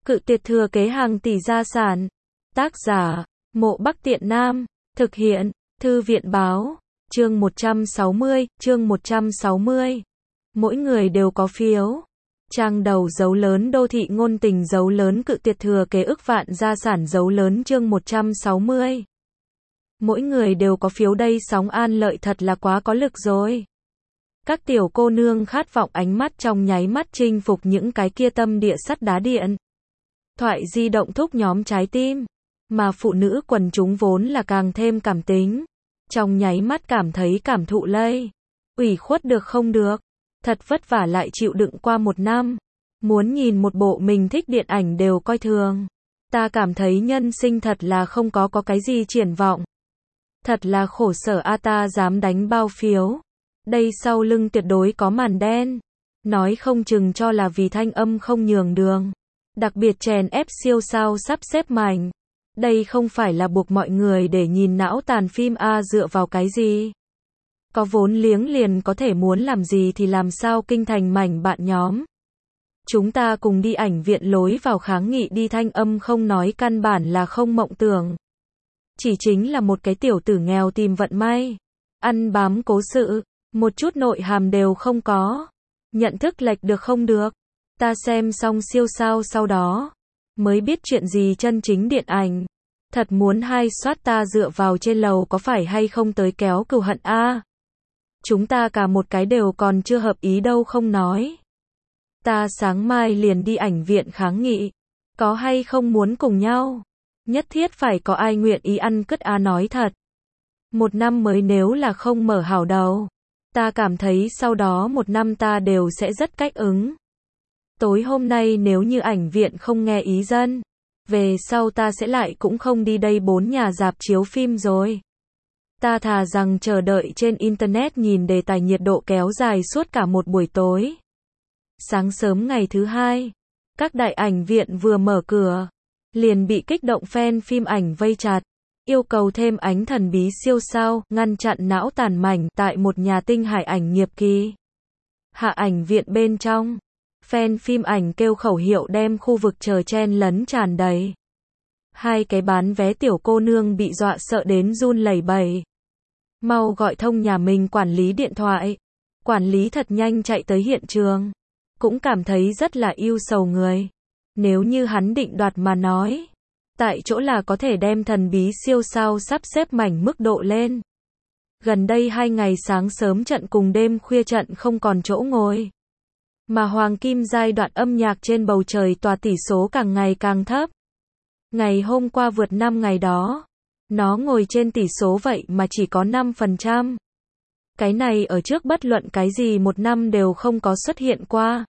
Cự tuyệt thừa kế hàng tỷ gia sản. Tác giả, Mộ Bắc Tiện Nam. Thực hiện, Thư viện báo. Chương 160. Mỗi người đều có phiếu. Trang đầu dấu lớn đô thị ngôn tình dấu lớn cự tuyệt thừa kế ức vạn gia sản dấu lớn chương 160. Mỗi người đều có phiếu đây sóng an lợi thật là quá có lực rồi. Các tiểu cô nương khát vọng ánh mắt trong nháy mắt chinh phục những cái kia tâm địa sắt đá điện. Thoại di động thúc nhóm trái tim. Mà phụ nữ quần chúng vốn là càng thêm cảm tính. Trong nháy mắt cảm thấy cảm thụ lây. Ủy khuất được không được. Thật vất vả lại chịu đựng qua một năm. Muốn nhìn một bộ mình thích điện ảnh đều coi thường. Ta cảm thấy nhân sinh thật là không có cái gì triển vọng. Thật là khổ sở a ta dám đánh bao phiếu. Đây sau lưng tuyệt đối có màn đen. Nói không chừng cho là vì thanh âm không nhường đường. Đặc biệt chèn ép siêu sao sắp xếp mảnh. Đây không phải là buộc mọi người để nhìn não tàn phim a dựa vào cái gì. Có vốn liếng liền có thể muốn làm gì thì làm sao kinh thành mảnh bạn nhóm. Chúng ta cùng đi ảnh viện lối vào kháng nghị đi thanh âm không nói căn bản là không mộng tưởng. Chỉ chính là một cái tiểu tử nghèo tìm vận may. Ăn bám cố sự. Một chút nội hàm đều không có. Nhận thức lệch được không được. Ta xem xong siêu sao sau đó. Mới biết chuyện gì chân chính điện ảnh. Thật muốn hai soát ta dựa vào trên lầu có phải hay không tới kéo cừu hận a. Chúng ta cả một cái đều còn chưa hợp ý đâu không nói. Ta sáng mai liền đi ảnh viện kháng nghị. Có hay không muốn cùng nhau? Nhất thiết phải có ai nguyện ý ăn cứt a nói thật. Một năm mới nếu là không mở hảo đầu. Ta cảm thấy sau đó một năm ta đều sẽ rất cách ứng. Tối hôm nay nếu như ảnh viện không nghe ý dân. Về sau ta sẽ lại cũng không đi đây 4 nhà rạp chiếu phim rồi. Ta thà rằng chờ đợi trên internet nhìn đề tài nhiệt độ kéo dài suốt cả một buổi tối. Sáng sớm ngày thứ hai, các đại ảnh viện vừa mở cửa, liền bị kích động fan phim ảnh vây chặt, yêu cầu thêm ánh thần bí siêu sao, ngăn chặn não tàn mảnh tại một nhà tinh hải ảnh nghiệp kỳ. Hạ ảnh viện bên trong, fan phim ảnh kêu khẩu hiệu đem khu vực chờ chen lấn tràn đầy. Hai cái bán vé tiểu cô nương bị dọa sợ đến run lẩy bẩy. Mau gọi thông nhà mình quản lý điện thoại. Quản lý thật nhanh chạy tới hiện trường. Cũng cảm thấy rất là yêu sầu người. Nếu như hắn định đoạt mà nói. Tại chỗ là có thể đem thần bí siêu sao sắp xếp mảnh mức độ lên. Gần đây 2 ngày sáng sớm trận cùng đêm khuya trận không còn chỗ ngồi. Mà hoàng kim giai đoạn âm nhạc trên bầu trời tòa tỷ số càng ngày càng thấp. Ngày hôm qua vượt 5 ngày đó. Nó ngồi trên tỷ số vậy mà chỉ có 5%. Cái này ở trước bất luận cái gì một năm đều không có xuất hiện qua.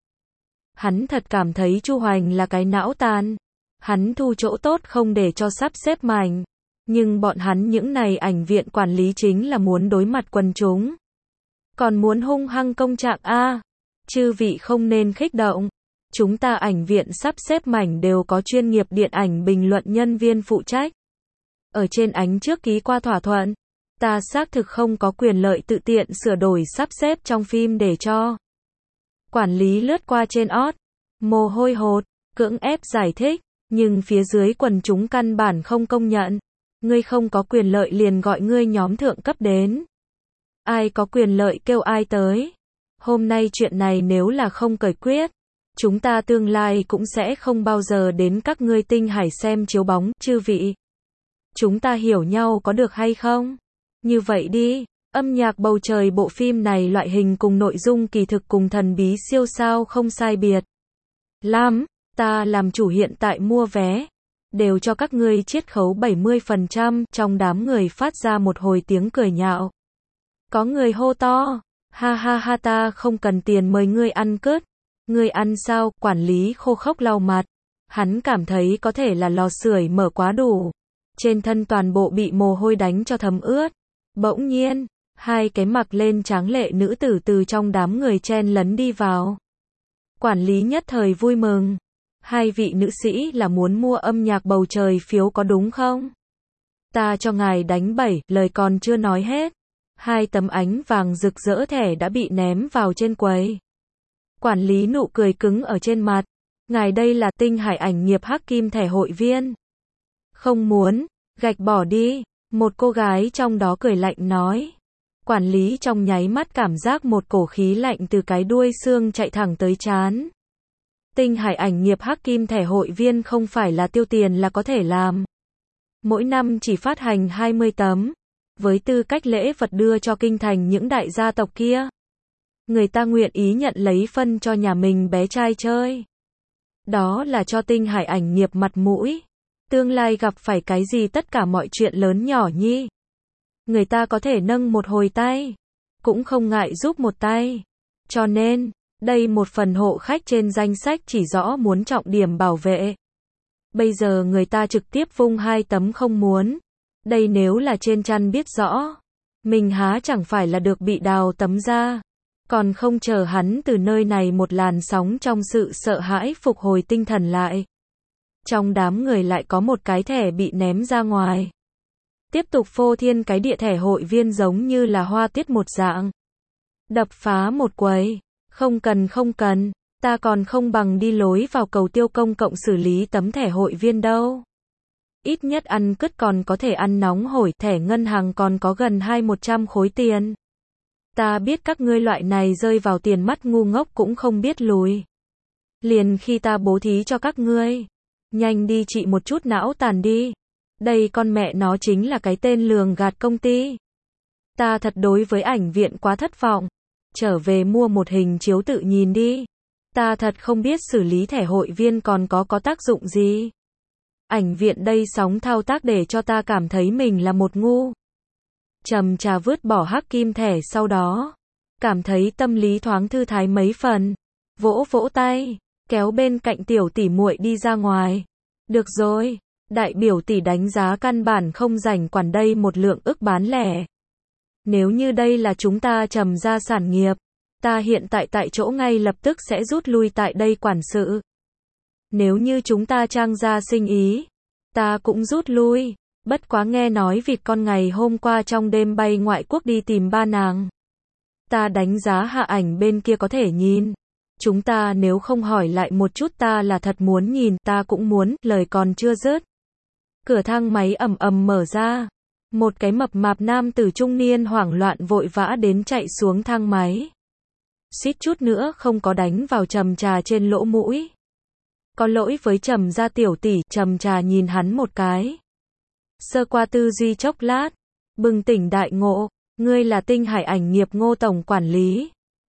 Hắn thật cảm thấy Chu Hoành là cái não tàn. Hắn thu chỗ tốt không để cho sắp xếp mảnh. Nhưng bọn hắn những này ảnh viện quản lý chính là muốn đối mặt quần chúng. Còn muốn hung hăng công trạng a. Chư vị không nên khích động. Chúng ta ảnh viện sắp xếp mảnh đều có chuyên nghiệp điện ảnh bình luận nhân viên phụ trách. Ở trên ánh trước ký qua thỏa thuận. Ta xác thực không có quyền lợi tự tiện sửa đổi sắp xếp trong phim để cho. Quản lý lướt qua trên ót. Mồ hôi hột, cưỡng ép giải thích. Nhưng phía dưới quần chúng căn bản không công nhận. Ngươi không có quyền lợi liền gọi ngươi nhóm thượng cấp đến. Ai có quyền lợi kêu ai tới. Hôm nay chuyện này nếu là không cởi quyết. Chúng ta tương lai cũng sẽ không bao giờ đến các ngươi tinh hải xem chiếu bóng, chư vị. Chúng ta hiểu nhau có được hay không? Như vậy đi, âm nhạc bầu trời bộ phim này loại hình cùng nội dung kỳ thực cùng thần bí siêu sao không sai biệt. Lắm, ta làm chủ hiện tại mua vé. Đều cho các ngươi chiết khấu 70%, trong đám người phát ra một hồi tiếng cười nhạo. Có người hô to, ha ha ha ta không cần tiền mời ngươi ăn cứt. Ngươi ăn sao? Quản lý khô khốc lau mặt. Hắn cảm thấy có thể là lò sưởi mở quá đủ. Trên thân toàn bộ bị mồ hôi đánh cho thấm ướt. Bỗng nhiên, hai cái mặc lên tráng lệ nữ tử từ trong đám người chen lấn đi vào. Quản lý nhất thời vui mừng. Hai vị nữ sĩ là muốn mua âm nhạc bầu trời phiếu có đúng không? Ta cho ngài đánh 7, lời còn chưa nói hết. 2 tấm ánh vàng rực rỡ thẻ đã bị ném vào trên quầy. Quản lý nụ cười cứng ở trên mặt. Ngài đây là Tinh Hải ảnh nghiệp hắc kim thẻ hội viên. Không muốn, gạch bỏ đi. Một cô gái trong đó cười lạnh nói. Quản lý trong nháy mắt cảm giác một cổ khí lạnh từ cái đuôi xương chạy thẳng tới trán. Tinh Hải ảnh nghiệp hắc kim thẻ hội viên không phải là tiêu tiền là có thể làm. Mỗi năm chỉ phát hành 20 tấm. Với tư cách lễ vật đưa cho kinh thành những đại gia tộc kia. Người ta nguyện ý nhận lấy phân cho nhà mình bé trai chơi. Đó là cho Tinh Hải ảnh nghiệp mặt mũi. Tương lai gặp phải cái gì tất cả mọi chuyện lớn nhỏ nhi. Người ta có thể nâng một hồi tay. Cũng không ngại giúp một tay. Cho nên, đây một phần hộ khách trên danh sách chỉ rõ muốn trọng điểm bảo vệ. Bây giờ người ta trực tiếp vung 2 tấm không muốn. Đây nếu là trên chăn biết rõ. Mình há chẳng phải là được bị đào tấm ra. Còn không chờ hắn từ nơi này một làn sóng trong sự sợ hãi phục hồi tinh thần lại. Trong đám người lại có một cái thẻ bị ném ra ngoài. Tiếp tục phô thiên cái địa thẻ hội viên giống như là hoa tiết một dạng. Đập phá một quầy. Không cần, ta còn không bằng đi lối vào cầu tiêu công cộng xử lý tấm thẻ hội viên đâu. Ít nhất ăn cứt còn có thể ăn nóng hổi, thẻ ngân hàng còn có gần 200-100 khối tiền. Ta biết các ngươi loại này rơi vào tiền mắt ngu ngốc cũng không biết lùi. Liền khi ta bố thí cho các ngươi. Nhanh đi trị một chút não tàn đi. Đây con mẹ nó chính là cái tên lường gạt công ty. Ta thật đối với ảnh viện quá thất vọng. Trở về mua một hình chiếu tự nhìn đi. Ta thật không biết xử lý thẻ hội viên còn có tác dụng gì. Ảnh viện đây sóng thao tác để cho ta cảm thấy mình là một ngu. Trầm trà vứt bỏ hắc kim thẻ sau đó. Cảm thấy tâm lý thoáng thư thái mấy phần. Vỗ vỗ tay. Kéo bên cạnh tiểu tỷ muội đi ra ngoài. Được rồi. Đại biểu tỷ đánh giá căn bản không rảnh quản đây một lượng ức bán lẻ. Nếu như đây là chúng ta Trầm gia sản nghiệp. Ta hiện tại chỗ ngay lập tức sẽ rút lui tại đây quản sự. Nếu như chúng ta Trang gia sinh ý. Ta cũng rút lui. Bất quá nghe nói vịt con ngày hôm qua trong đêm bay ngoại quốc đi tìm ba nàng. Ta đánh giá hạ ảnh bên kia có thể nhìn. Chúng ta nếu không hỏi lại một chút ta là thật muốn nhìn, ta cũng muốn, lời còn chưa dứt. Cửa thang máy ầm ầm mở ra. Một cái mập mạp nam tử trung niên hoảng loạn vội vã đến chạy xuống thang máy. Suýt chút nữa không có đánh vào Trầm trà trên lỗ mũi. Có lỗi với Trầm gia tiểu tỷ, Trầm trà nhìn hắn một cái. Sơ qua tư duy chốc lát. Bừng tỉnh đại ngộ. Ngươi là Tinh Hải ảnh nghiệp Ngô tổng quản lý.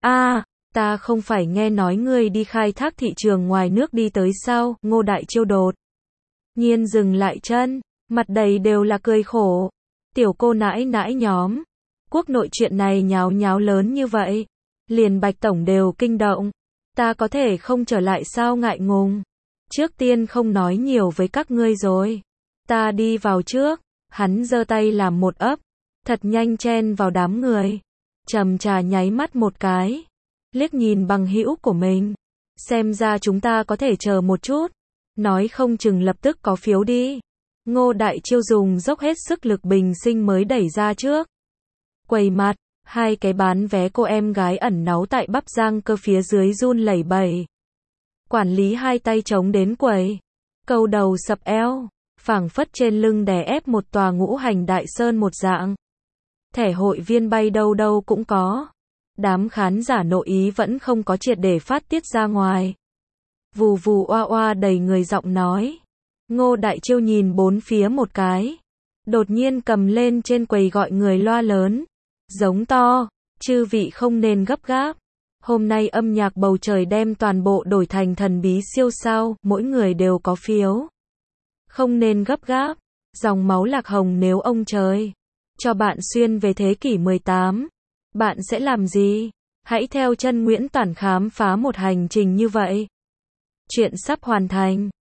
Ta không phải nghe nói ngươi đi khai thác thị trường ngoài nước đi tới sao? Ngô đại chiêu đột nhiên dừng lại chân. Mặt đầy đều là cười khổ. Tiểu cô nãi nãi nhóm. Quốc nội chuyện này nháo nháo lớn như vậy. Liền Bạch tổng đều kinh động. Ta có thể không trở lại sao ngại ngùng. Trước tiên không nói nhiều với các ngươi rồi. Ta đi vào trước. Hắn giơ tay làm một ấp. Thật nhanh chen vào đám người. Trầm trà nháy mắt một cái. Liếc nhìn bằng hữu của mình. Xem ra chúng ta có thể chờ một chút. Nói không chừng lập tức có phiếu đi. Ngô đại chiêu dùng dốc hết sức lực bình sinh mới đẩy ra trước. Quầy mặt. Hai cái bán vé cô em gái ẩn náu tại bắp giang cơ phía dưới run lẩy bẩy. Quản lý hai tay chống đến quầy. Câu đầu sập eo. Phảng phất trên lưng đè ép một tòa ngũ hành đại sơn một dạng. Thẻ hội viên bay đâu đâu cũng có. Đám khán giả nội ý vẫn không có triệt để phát tiết ra ngoài. Vù vù oa oa đầy người giọng nói. Ngô đại chiêu nhìn bốn phía một cái. Đột nhiên cầm lên trên quầy gọi người loa lớn. Giống to. Chư vị không nên gấp gáp. Hôm nay âm nhạc bầu trời đem toàn bộ đổi thành thần bí siêu sao. Mỗi người đều có phiếu. Không nên gấp gáp. Dòng máu lạc hồng nếu ông trời cho bạn xuyên về thế kỷ 18. Bạn sẽ làm gì? Hãy theo chân Nguyễn Toản khám phá một hành trình như vậy. Chuyện sắp hoàn thành.